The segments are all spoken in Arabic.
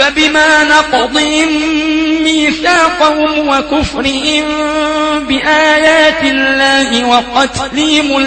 فبما نقضهم ميثاقهم وكفرهم بآيات الله وقتلهم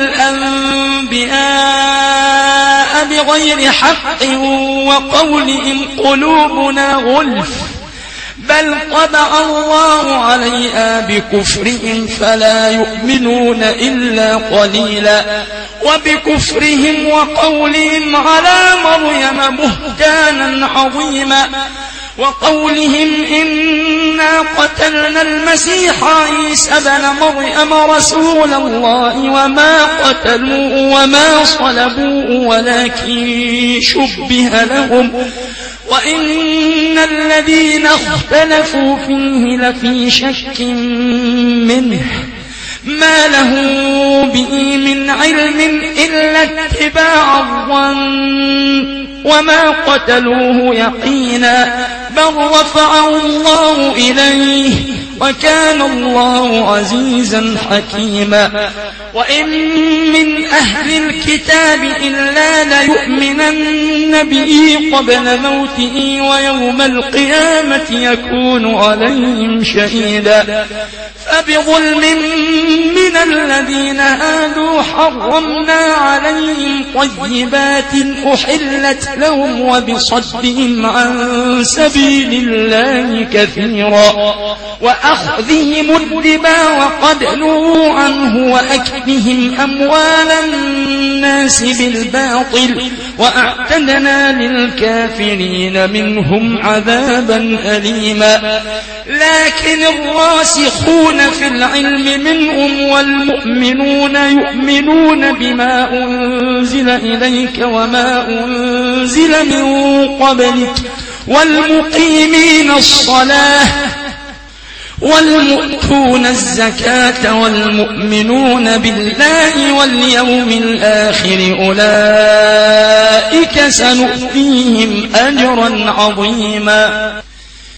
الأنبياء بغير حق وقولهم قلوبنا غلف بل طبع الله عليها بكفرهم فلا يؤمنون إلا قليلا وبكفرهم وقولهم على مريم بهتانا عظيما وقولهم إنا قتلنا المسيح عيسى ابن مريم رسول الله وما قتلوه وما صلبوه ولكن شبه لهم وإن الذين اختلفوا فيه لفي شك منه ما له به من علم إلا اتباع الظن وما قتلوه يقينا بل رفعه الله إليه وكان الله عزيزا حكيما وإن من أهل الكتاب إلا ليؤمنن به قبل موته ويوم القيامة يكون عليهم شهيدا فبظلم من الذين هادوا حرمنا عليهم طيبات أحلت لهم وبصدهم عن سبيل الله كثيرا وأخذهم الربا وقد نهوا عنه وأكلهم أموال الناس بالباطل وأعتدنا للكافرين منهم عذابا أليما لكن الراسخون في العلم منهم والمؤمنون يؤمنون بما أنزل إليك وما أنزل من قبلك والمقيمين الصلاة والمؤتون الزكاة والمؤمنون بالله واليوم الآخر أولئك سنؤتيهم أجرا عظيما.